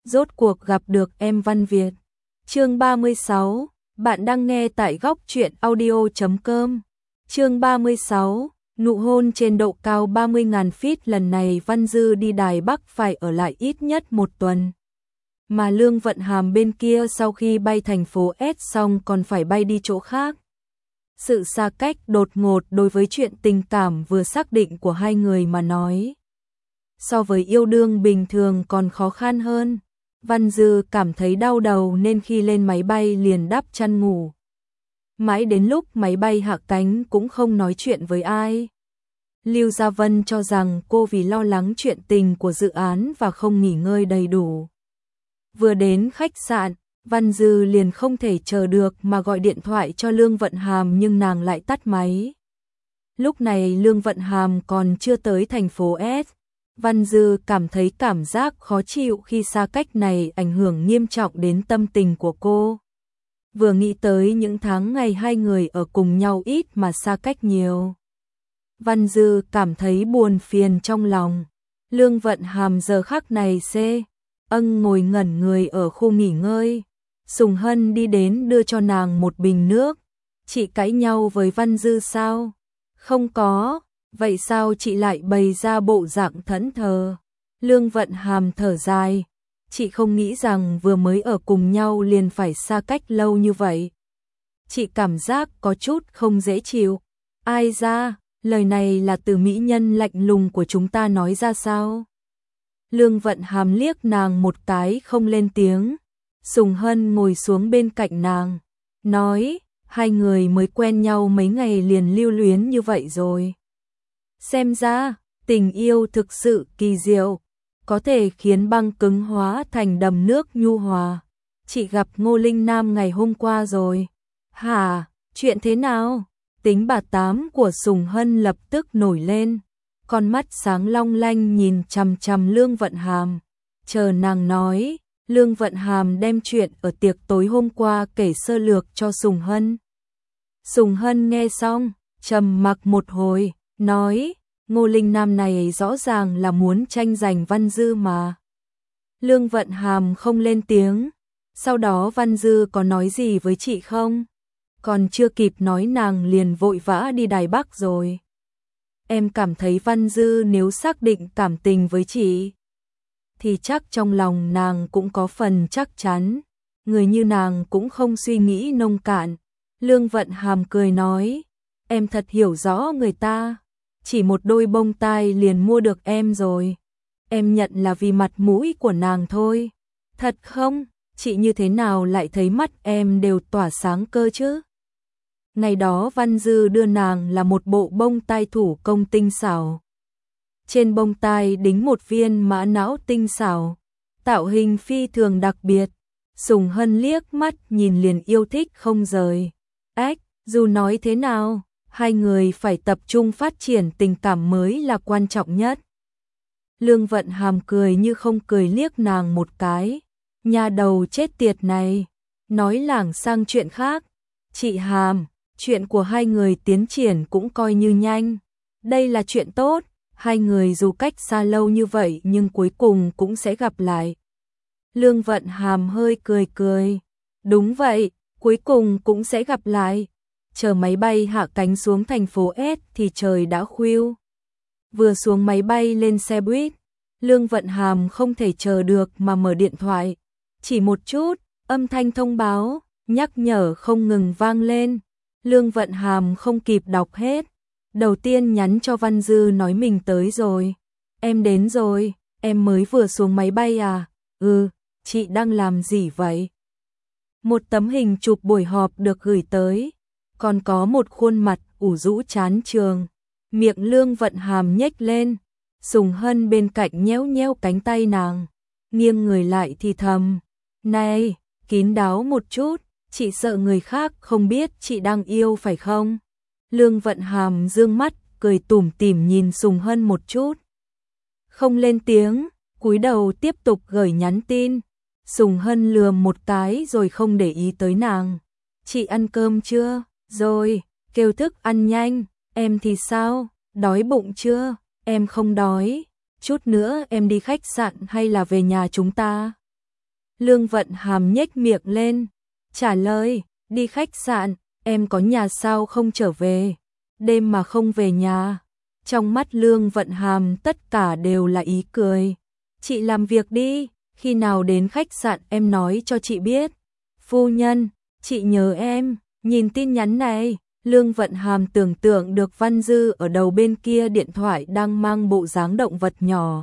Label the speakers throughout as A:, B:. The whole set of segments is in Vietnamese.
A: rốt cuộc gặp được em Văn Việt. Chương 36, bạn đang nghe tại góc truyện audio.com. Chương 36, nụ hôn trên độ cao 30.000 feet. Lần này Văn Dư đi Đài Bắc phải ở lại ít nhất 1 tuần. Mà Lương Vận Hàm bên kia sau khi bay thành phố S xong còn phải bay đi chỗ khác. Sự xa cách đột ngột đối với chuyện tình cảm vừa xác định của hai người mà nói, so với yêu đương bình thường còn khó khăn hơn. Văn Dư cảm thấy đau đầu nên khi lên máy bay liền đắp chăn ngủ. Mãi đến lúc máy bay hạ cánh cũng không nói chuyện với ai. Lưu Gia Vân cho rằng cô vì lo lắng chuyện tình của dự án và không nghỉ ngơi đầy đủ. Vừa đến khách sạn, Văn Dư liền không thể chờ được mà gọi điện thoại cho Lương Vận Hàm nhưng nàng lại tắt máy. Lúc này Lương Vận Hàm còn chưa tới thành phố S. Văn Dư cảm thấy cảm giác khó chịu khi xa cách này ảnh hưởng nghiêm trọng đến tâm tình của cô. Vừa nghĩ tới những tháng ngày hai người ở cùng nhau ít mà xa cách nhiều, Văn Dư cảm thấy buồn phiền trong lòng. Lương Vận Hàm giờ khắc này ngồi ngẩn người ở khu nghỉ ngơi. Sùng Hân đi đến đưa cho nàng một bình nước. Chị cãi nhau với Văn Dư sao? Không có. Vậy sao chị lại bày ra bộ dạng thẫn thờ? Lương Vận Hàm thở dài. Chị không nghĩ rằng vừa mới ở cùng nhau liền phải xa cách lâu như vậy. Chị cảm giác có chút không dễ chịu. Ai ra, lời này là từ mỹ nhân lạnh lùng của chúng ta nói ra sao? Lương Vận Hàm liếc nàng một cái không lên tiếng. Sùng Hân ngồi xuống bên cạnh nàng, nói, hai người mới quen nhau mấy ngày liền lưu luyến như vậy rồi. Xem ra, tình yêu thực sự kỳ diệu, có thể khiến băng cứng hóa thành đầm nước nhu hòa. Chị gặp Ngô Linh Nam ngày hôm qua rồi. Hả, chuyện thế nào? Tính bà Tám của Sùng Hân lập tức nổi lên, con mắt sáng long lanh nhìn chằm chằm Lương Vận Hàm. Chờ nàng nói, Lương Vận Hàm đem chuyện ở tiệc tối hôm qua kể sơ lược cho Sùng Hân. Sùng Hân nghe xong, trầm mặc một hồi, nói, Ngô Linh Nam này rõ ràng là muốn tranh giành Văn Dư mà. Lương Vận Hàm không lên tiếng. Sau đó Văn Dư có nói gì với chị không? Còn chưa kịp nói nàng liền vội vã đi Đài Bắc rồi. Em cảm thấy Văn Dư nếu xác định cảm tình với chị thì chắc trong lòng nàng cũng có phần chắc chắn. Người như nàng cũng không suy nghĩ nông cạn. Lương Vận Hàm cười nói, em thật hiểu rõ người ta. Chỉ một đôi bông tai liền mua được em rồi. Em nhận là vì mặt mũi của nàng thôi. Thật không? Chị như thế nào lại thấy mắt em đều tỏa sáng cơ chứ? Ngày đó Văn Dư đưa nàng là một bộ bông tai thủ công tinh xảo. Trên bông tai đính một viên mã não tinh xảo, tạo hình phi thường đặc biệt. Sùng Hân liếc mắt nhìn liền yêu thích không rời. Dù nói thế nào, hai người phải tập trung phát triển tình cảm mới là quan trọng nhất. Lương Vận Hàm cười như không cười liếc nàng một cái. Nhà đầu chết tiệt này, nói lảng sang chuyện khác. Chị Hàm, chuyện của hai người tiến triển cũng coi như nhanh. Đây là chuyện tốt, hai người dù cách xa lâu như vậy nhưng cuối cùng cũng sẽ gặp lại. Lương Vận Hàm hơi cười cười. Đúng vậy, cuối cùng cũng sẽ gặp lại. Chờ máy bay hạ cánh xuống thành phố S thì trời đã khuya. Vừa xuống máy bay lên xe buýt, Lương Vận Hàm không thể chờ được mà mở điện thoại. Chỉ một chút, âm thanh thông báo, nhắc nhở không ngừng vang lên. Lương Vận Hàm không kịp đọc hết. Đầu tiên nhắn cho Văn Dư nói mình tới rồi. Em đến rồi, em mới vừa xuống máy bay à? Chị đang làm gì vậy? Một tấm hình chụp buổi họp được gửi tới. Còn có một khuôn mặt ủ rũ chán trường. Miệng Lương Vận Hàm nhếch lên. Sùng Hân bên cạnh nhéo nhéo cánh tay nàng, nghiêng người lại thì thầm, này, kín đáo một chút, chị sợ người khác không biết chị đang yêu phải không? Lương Vận Hàm dương mắt, cười tủm tỉm nhìn Sùng Hân một chút. Không lên tiếng, cúi đầu tiếp tục gửi nhắn tin. Sùng Hân lườm một cái rồi không để ý tới nàng. Chị ăn cơm chưa? Rồi, kêu thức ăn nhanh. Em thì sao? Đói bụng chưa? Em không đói. Chút nữa em đi khách sạn hay là về nhà chúng ta? Lương Vận Hàm nhếch miệng lên, trả lời, đi khách sạn, em có nhà sao không trở về, đêm mà không về nhà. Trong mắt Lương Vận Hàm tất cả đều là ý cười. Chị làm việc đi, khi nào đến khách sạn em nói cho chị biết. Phu nhân, chị nhớ em, nhìn tin nhắn này. Lương Vận Hàm tưởng tượng được Văn Dư ở đầu bên kia điện thoại đang mang bộ dáng động vật nhỏ.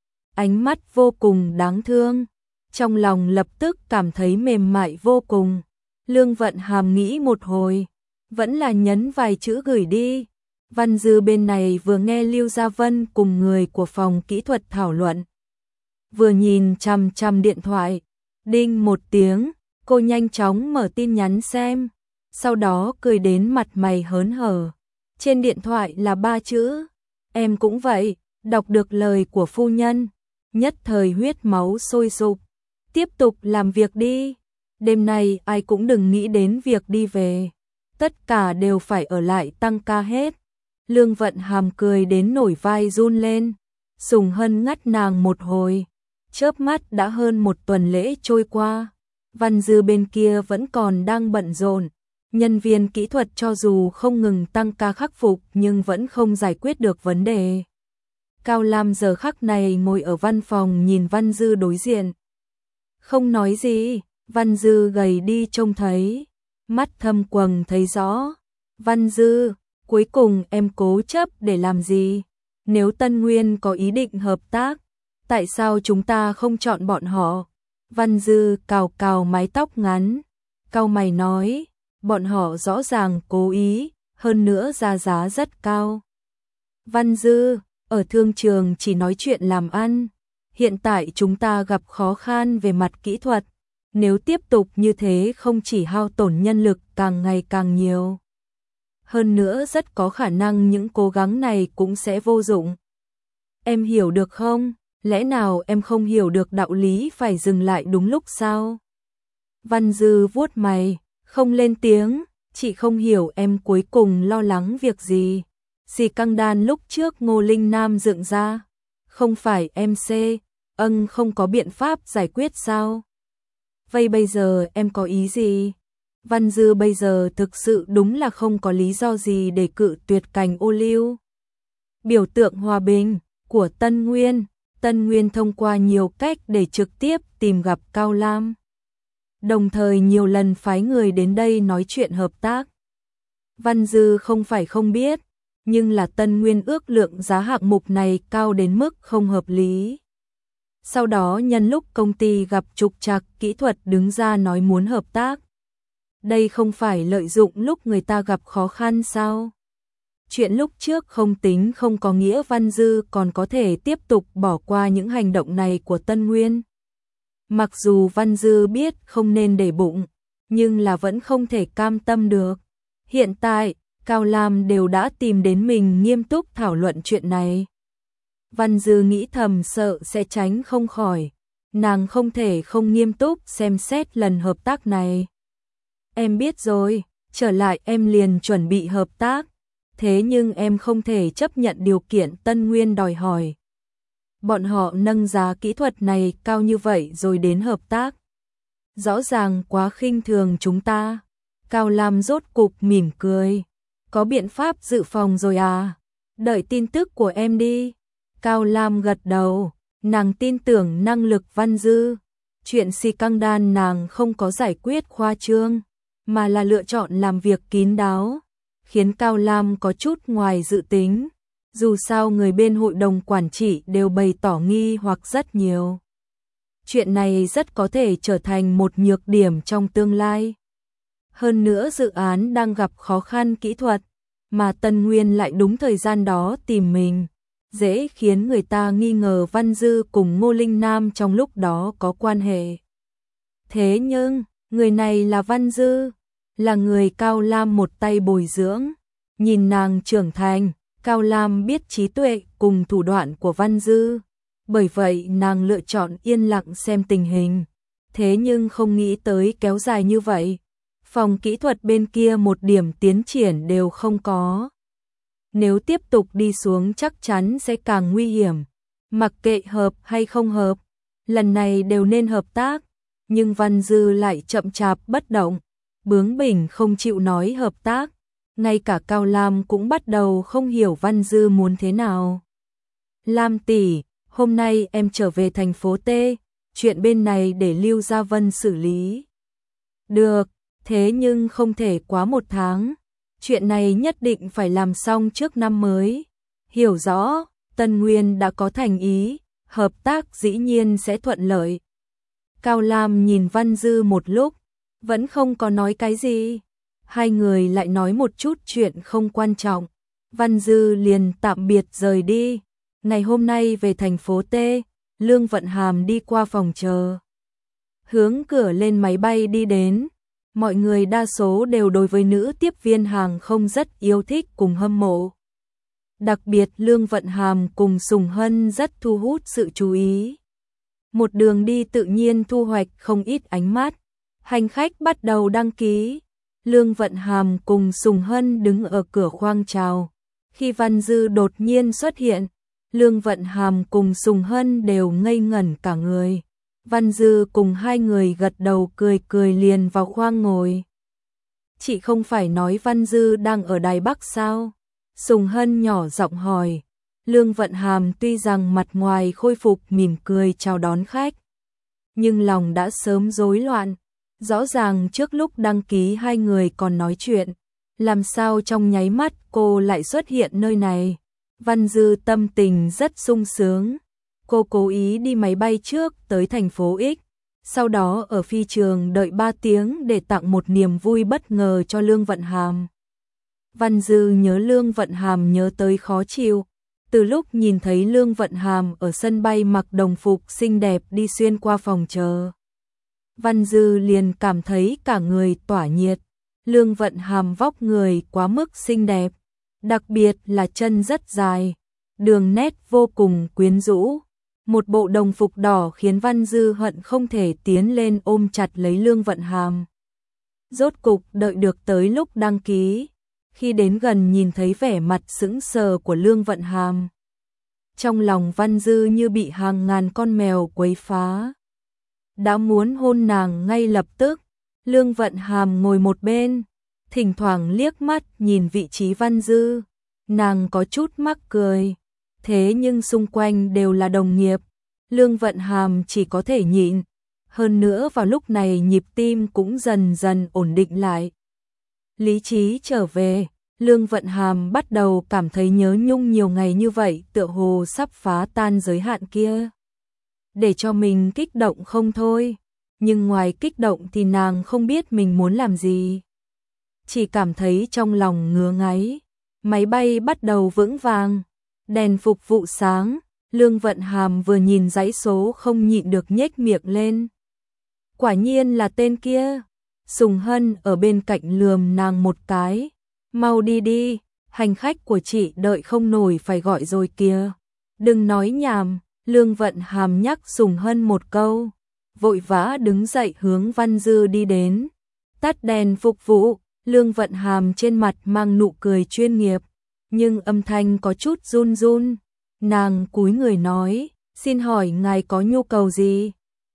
A: Ánh mắt vô cùng đáng thương, trong lòng lập tức cảm thấy mềm mại vô cùng. Lương Vận Hàm nghĩ một hồi, vẫn là nhấn vài chữ gửi đi. Văn Dư bên này vừa nghe Lưu Gia Vân cùng người của phòng kỹ thuật thảo luận, vừa nhìn chằm chằm điện thoại, đinh một tiếng, cô nhanh chóng mở tin nhắn xem, sau đó cười đến mặt mày hớn hở. Trên điện thoại là 3 chữ, em cũng vậy. Đọc được lời của phu nhân, nhất thời huyết máu sôi sục. Tiếp tục làm việc đi, đêm nay ai cũng đừng nghĩ đến việc đi về, tất cả đều phải ở lại tăng ca hết. Lương Vận Hàm cười đến nổi vai run lên, Sùng Hân ngắt nàng một hồi, chớp mắt đã hơn một tuần lễ trôi qua. Văn Dư bên kia vẫn còn đang bận rộn, nhân viên kỹ thuật cho dù không ngừng tăng ca khắc phục nhưng vẫn không giải quyết được vấn đề. Cao Lam giờ khắc này ngồi ở văn phòng nhìn Văn Dư đối diện, không nói gì. Văn Dư gầy đi trông thấy, mắt thâm quầng thấy rõ. Văn Dư, cuối cùng em cố chấp để làm gì? Nếu Tân Nguyên có ý định hợp tác, tại sao chúng ta không chọn bọn họ? Văn Dư cào cào mái tóc ngắn, cau mày nói, bọn họ rõ ràng cố ý, hơn nữa ra giá rất cao. Văn Dư, ở thương trường chỉ nói chuyện làm ăn, hiện tại chúng ta gặp khó khăn về mặt kỹ thuật, nếu tiếp tục như thế không chỉ hao tổn nhân lực càng ngày càng nhiều, hơn nữa rất có khả năng những cố gắng này cũng sẽ vô dụng. Em hiểu được không? Lẽ nào em không hiểu được đạo lý phải dừng lại đúng lúc sao? Văn Dư vuốt mày, không lên tiếng, chị không hiểu em cuối cùng lo lắng việc gì. Xì căng đan lúc trước Ngô Linh Nam dựng ra, không phải em không có biện pháp giải quyết sao? Vậy bây giờ em có ý gì? Văn Dư bây giờ thực sự đúng là không có lý do gì để cự tuyệt cành ô liu. Biểu tượng hòa bình của Tân Nguyên. Tân Nguyên thông qua nhiều cách để trực tiếp tìm gặp Cao Lam, đồng thời nhiều lần phái người đến đây nói chuyện hợp tác. Văn Dư không phải không biết, nhưng là Tân Nguyên ước lượng giá hạng mục này cao đến mức không hợp lý. Sau đó nhân lúc công ty gặp trục trặc kỹ thuật đứng ra nói muốn hợp tác. Đây không phải lợi dụng lúc người ta gặp khó khăn sao? Chuyện lúc trước không tính không có nghĩa Văn Dư còn có thể tiếp tục bỏ qua những hành động này của Tân Nguyên. Mặc dù Văn Dư biết không nên để bụng, nhưng là vẫn không thể cam tâm được. Hiện tại, Cao Lam đều đã tìm đến mình nghiêm túc thảo luận chuyện này. Văn Dư nghĩ thầm sợ sẽ tránh không khỏi, nàng không thể không nghiêm túc xem xét lần hợp tác này. Em biết rồi, trở lại em liền chuẩn bị hợp tác. Thế nhưng em không thể chấp nhận điều kiện Tân Nguyên đòi hỏi. Bọn họ nâng giá kỹ thuật này cao như vậy rồi đến hợp tác. Rõ ràng quá khinh thường chúng ta. Cao Lam rốt cục mỉm cười. Có biện pháp dự phòng rồi à? Đợi tin tức của em đi. Cao Lam gật đầu, nàng tin tưởng năng lực Văn Dư. Chuyện xì căng đan nàng không có giải quyết khoa trương, mà là lựa chọn làm việc kín đáo, khiến Cao Lam có chút ngoài dự tính. Dù sao người bên hội đồng quản trị đều bày tỏ nghi hoặc rất nhiều. Chuyện này rất có thể trở thành một nhược điểm trong tương lai. Hơn nữa dự án đang gặp khó khăn kỹ thuật, mà Tân Nguyên lại đúng thời gian đó tìm mình, dễ khiến người ta nghi ngờ Văn Dư cùng Ngô Linh Nam trong lúc đó có quan hệ. Thế nhưng, người này là Văn Dư, là người Cao Lam một tay bồi dưỡng, nhìn nàng trưởng thành. Cao Lam biết trí tuệ cùng thủ đoạn của Văn Dư, bởi vậy nàng lựa chọn yên lặng xem tình hình. Thế nhưng không nghĩ tới kéo dài như vậy. Phòng kỹ thuật bên kia một điểm tiến triển đều không có. Nếu tiếp tục đi xuống chắc chắn sẽ càng nguy hiểm. Mặc kệ hợp hay không hợp, lần này đều nên hợp tác. nhưng Văn Dư lại chậm chạp bất động, bướng bỉnh không chịu nói hợp tác. Ngay cả Cao Lam cũng bắt đầu không hiểu Văn Dư muốn thế nào. Lam tỷ, hôm nay em trở về thành phố T, chuyện bên này để Lưu Gia Vân xử lý. Được, thế nhưng không thể quá 1 tháng. Chuyện này nhất định phải làm xong trước năm mới. Hiểu rõ, Tân Nguyên đã có thành ý, hợp tác dĩ nhiên sẽ thuận lợi. Cao Lam nhìn Văn Dư một lúc, vẫn không có nói cái gì. Hai người lại nói một chút chuyện không quan trọng. Văn Dư liền tạm biệt rời đi. Ngày hôm nay về thành phố T, Lương Vận Hàm đi qua phòng chờ. Hướng cửa lên máy bay đi đến. Mọi người đa số đều đối với nữ tiếp viên hàng không rất yêu thích cùng hâm mộ. Đặc biệt Lương Vận Hàm cùng Sùng Hân rất thu hút sự chú ý. Một đường đi tự nhiên thu hoạch không ít ánh mắt. Hành khách bắt đầu đăng ký. Lương Vận Hàm cùng Sùng Hân đứng ở cửa khoang chào. Khi Văn Dư đột nhiên xuất hiện, Lương Vận Hàm cùng Sùng Hân đều ngây ngẩn cả người. Văn Dư cùng hai người gật đầu cười cười liền vào khoang ngồi. Chị không phải nói Văn Dư đang ở Đài Bắc sao? Sùng Hân nhỏ giọng hỏi. Lương Vận Hàm tuy rằng mặt ngoài khôi phục mỉm cười chào đón khách, nhưng lòng đã sớm rối loạn. Rõ ràng trước lúc đăng ký hai người còn nói chuyện, làm sao trong nháy mắt cô lại xuất hiện nơi này? Văn Dư tâm tình rất sung sướng. Cô cố ý đi máy bay trước tới thành phố X, sau đó ở phi trường đợi 3 tiếng để tặng một niềm vui bất ngờ cho Lương Vận Hàm. Văn Dư nhớ Lương Vận Hàm nhớ tới khó chịu. Từ lúc nhìn thấy Lương Vận Hàm ở sân bay mặc đồng phục xinh đẹp đi xuyên qua phòng chờ, Văn Dư liền cảm thấy cả người tỏa nhiệt. Lương Vận Hàm vóc người quá mức xinh đẹp, đặc biệt là chân rất dài, đường nét vô cùng quyến rũ. Một bộ đồng phục đỏ khiến Văn Dư hận không thể tiến lên ôm chặt lấy Lương Vận Hàm. Rốt cục đợi được tới lúc đăng ký. Khi đến gần nhìn thấy vẻ mặt sững sờ của Lương Vận Hàm, trong lòng Văn Dư như bị hàng ngàn con mèo quấy phá. Đã muốn hôn nàng ngay lập tức. Lương Vận Hàm ngồi một bên, thỉnh thoảng liếc mắt nhìn vị trí Văn Dư. Nàng có chút mắc cười. Thế nhưng xung quanh đều là đồng nghiệp, Lương Vận Hàm chỉ có thể nhịn. Hơn nữa vào lúc này nhịp tim cũng dần dần ổn định lại. Lý trí trở về, Lương Vận Hàm bắt đầu cảm thấy nhớ nhung nhiều ngày như vậy tựa hồ sắp phá tan giới hạn kia. Để cho mình kích động không thôi, nhưng ngoài kích động thì nàng không biết mình muốn làm gì. Chỉ cảm thấy trong lòng ngứa ngáy. Máy bay bắt đầu vững vàng, đèn phục vụ sáng, Lương Vận Hàm vừa nhìn dãy số không nhịn được nhếch miệng lên. Quả nhiên là tên kia. Sùng Hân ở bên cạnh lườm nàng một cái. Mau đi đi, hành khách của chị đợi không nổi phải gọi rồi kìa. Đừng nói nhảm, Lương Vận Hàm nhắc Sùng Hân một câu. Vội vã đứng dậy hướng Văn Dư đi đến. Tắt đèn phục vụ, Lương Vận Hàm trên mặt mang nụ cười chuyên nghiệp, nhưng âm thanh có chút run run. Nàng cúi người nói, xin hỏi ngài có nhu cầu gì?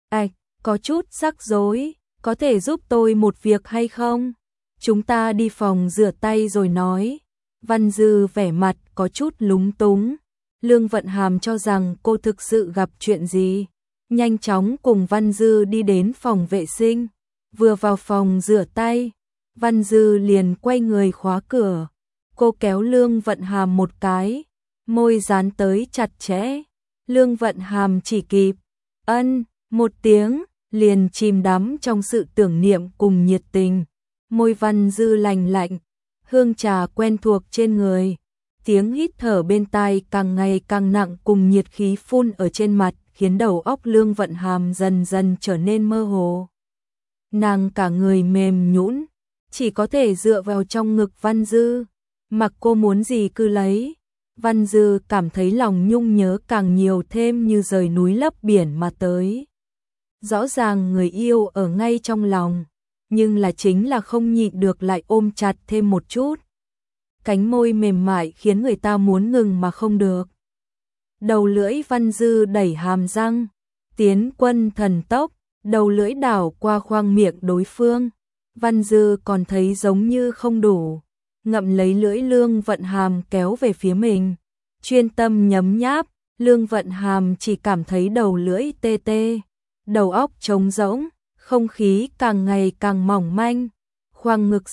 A: Có chút rắc rối, có thể giúp tôi một việc hay không? Chúng ta đi phòng rửa tay rồi nói. Văn Dư vẻ mặt có chút lúng túng. Lương Vận Hàm cho rằng cô thực sự gặp chuyện gì. Nhanh chóng cùng Văn Dư đi đến phòng vệ sinh. Vừa vào phòng rửa tay, Văn Dư liền quay người khóa cửa. Cô kéo Lương Vận Hàm một cái, môi dán tới chặt chẽ. Lương Vận Hàm chỉ kịp ân một tiếng, liền chìm đắm trong sự tưởng niệm cùng nhiệt tình. Môi Văn Dư lành lạnh, hương trà quen thuộc trên người. Tiếng hít thở bên tai càng ngày càng nặng cùng nhiệt khí phun ở trên mặt khiến đầu óc Lương Vận Hàm dần dần trở nên mơ hồ. Nàng cả người mềm nhũn, chỉ có thể dựa vào trong ngực Văn Dư, mặc cô muốn gì cứ lấy. Văn Dư cảm thấy lòng nhung nhớ càng nhiều thêm như rời núi lấp biển mà tới. Rõ ràng người yêu ở ngay trong lòng, nhưng là chính là không nhịn được lại ôm chặt thêm một chút. Cánh môi mềm mại khiến người ta muốn ngừng mà không được. Đầu lưỡi Văn Dư đẩy hàm răng, tiến quân thần tốc, đầu lưỡi đảo qua khoang miệng đối phương. Văn Dư còn thấy giống như không đủ, ngậm lấy lưỡi Lương Vận Hàm kéo về phía mình, chuyên tâm nhấm nháp. Lương Vận Hàm chỉ cảm thấy đầu lưỡi tê tê, đầu óc trống rỗng, không khí càng ngày càng mỏng manh, khoang ngực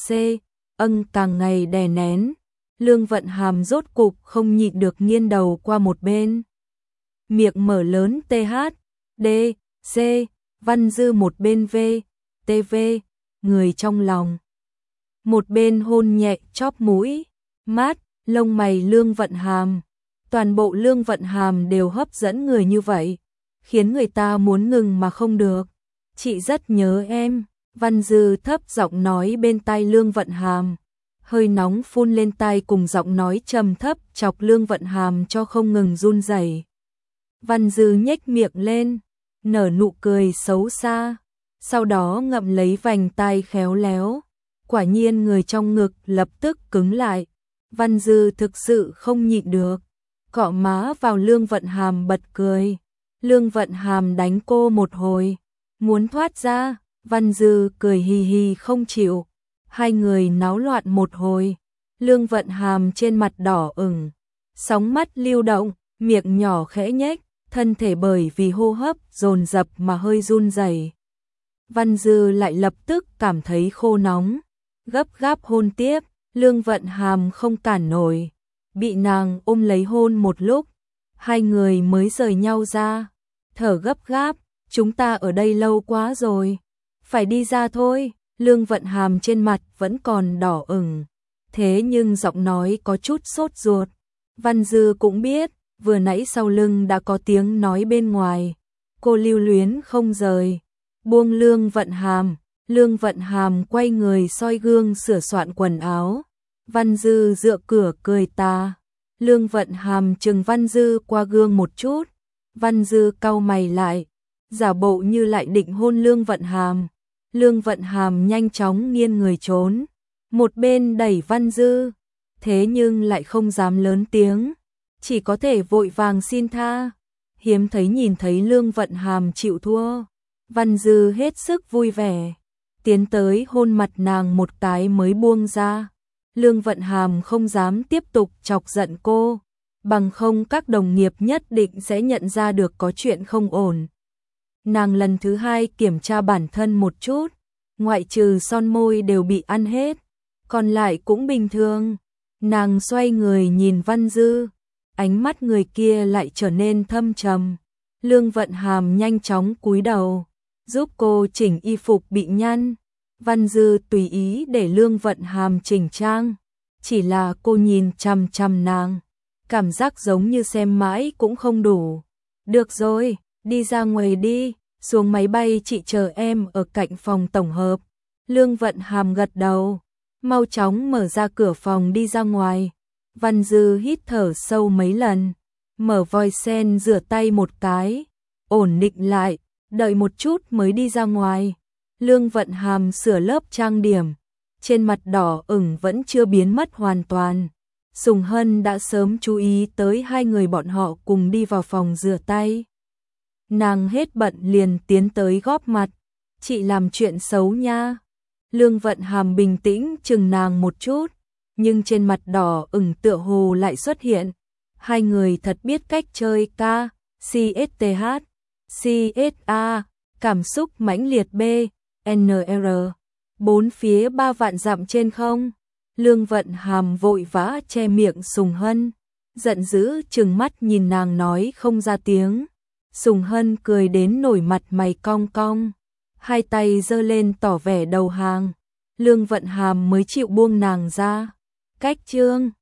A: càng ngày đè nén. Lương Vận Hàm rốt cục không nhịn được nghiêng đầu qua một bên. Miệng mở lớn TH, D, C, Văn Dư một bên V, TV, người trong lòng. Một bên hôn nhẹ chóp mũi, mát, lông mày Lương Vận Hàm. Toàn bộ Lương Vận Hàm đều hấp dẫn người như vậy, khiến người ta muốn ngừng mà không được. Chị rất nhớ em, Văn Dư thấp giọng nói bên tai Lương Vận Hàm. Hơi nóng phun lên tai cùng giọng nói trầm thấp chọc Lương Vận Hàm cho không ngừng run rẩy. Văn Dư nhếch miệng lên, nở nụ cười xấu xa, sau đó ngậm lấy vành tai khéo léo. Quả nhiên người trong ngực lập tức cứng lại. Văn Dư thực sự không nhịn được, cọ má vào Lương Vận Hàm bật cười. Lương Vận Hàm đánh cô một hồi, muốn thoát ra, Văn Dư cười hì hì không chịu. Hai người náo loạn một hồi, Lương Vận Hàm trên mặt đỏ ửng, sóng mắt lưu động, miệng nhỏ khẽ nhếch, thân thể bởi vì hô hấp dồn dập mà hơi run rẩy. Văn Dư lại lập tức cảm thấy khô nóng, gấp gáp hôn tiếp. Lương Vận Hàm không cản nổi, bị nàng ôm lấy hôn một lúc, hai người mới rời nhau ra, thở gấp gáp, chúng ta ở đây lâu quá rồi, phải đi ra thôi. Lương Vận Hàm trên mặt vẫn còn đỏ ửng, thế nhưng giọng nói có chút sốt ruột. Văn Dư cũng biết, vừa nãy sau lưng đã có tiếng nói bên ngoài, cô lưu luyến không rời, buông Lương Vận Hàm. Lương Vận Hàm quay người soi gương sửa soạn quần áo. Văn Dư dựa cửa cười ta. Lương Vận Hàm chừng Văn Dư qua gương một chút. Văn Dư cau mày lại, giả bộ như lại định hôn Lương Vận Hàm. Lương Vận Hàm nhanh chóng nghiêng người trốn, một bên đẩy Văn Dư, thế nhưng lại không dám lớn tiếng, chỉ có thể vội vàng xin tha. Hiếm thấy nhìn thấy Lương Vận Hàm chịu thua, Văn Dư hết sức vui vẻ, tiến tới hôn mặt nàng một cái mới buông ra. Lương Vận Hàm không dám tiếp tục chọc giận cô, bằng không các đồng nghiệp nhất định sẽ nhận ra được có chuyện không ổn. Nàng lần thứ hai kiểm tra bản thân một chút, ngoại trừ son môi đều bị ăn hết, còn lại cũng bình thường. Nàng xoay người nhìn Văn Dư, ánh mắt người kia lại trở nên thâm trầm. Lương Vận Hàm nhanh chóng cúi đầu, giúp cô chỉnh y phục bị nhăn. Văn Dư tùy ý để Lương Vận Hàm chỉnh trang, chỉ là cô nhìn chằm chằm nàng, cảm giác giống như xem mãi cũng không đủ. Được rồi, đi ra ngoài đi, xuống máy bay chị chờ em ở cạnh phòng tổng hợp. Lương Vận Hàm gật đầu, mau chóng mở ra cửa phòng đi ra ngoài. Văn Dư hít thở sâu mấy lần, mở vòi sen rửa tay một cái, ổn định lại, đợi một chút mới đi ra ngoài. Lương Vận Hàm sửa lớp trang điểm, trên mặt đỏ ửng vẫn chưa biến mất hoàn toàn. Sùng Hân đã sớm chú ý tới hai người bọn họ cùng đi vào phòng rửa tay. Nàng hết bận liền tiến tới góp mặt, chị làm chuyện xấu nha. Lương Vận Hàm bình tĩnh chừng nàng một chút, nhưng trên mặt đỏ ửng tựa hồ lại xuất hiện. Hai người thật biết cách chơi ca, CSTH, CSA, cảm xúc mãnh liệt B, NR, bốn phía 3 vạn dặm trên không. Lương Vận Hàm vội vã che miệng Sùng Hân, giận dữ trừng mắt nhìn nàng nói không ra tiếng. Sùng Hân cười đến nổi mặt mày cong cong, hai tay giơ lên tỏ vẻ đầu hàng. Lương Vận Hàm mới chịu buông nàng ra. Cách chương